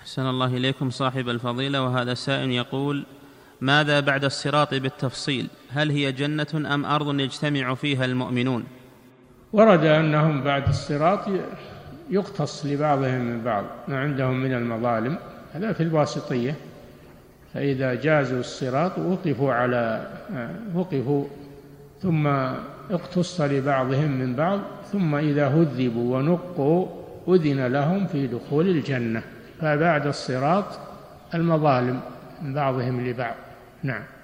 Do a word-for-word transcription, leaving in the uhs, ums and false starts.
أحسن الله إليكم صاحب الفضيلة، وهذا سائل يقول: ماذا بعد الصراط بالتفصيل؟ هل هي جنة أم أرض يجتمع فيها المؤمنون؟ ورد أنهم بعد الصراط يقتص لبعضهم من بعض ما عندهم من المظالم، هذا في الواسطية، فإذا جازوا الصراط وقفوا على وقفوا ثم اقتص لبعضهم من بعض، ثم إذا هذبوا ونقوا أذن لهم في دخول الجنة. فبعد الصراط المظالم من بعضهم لبعض. نعم.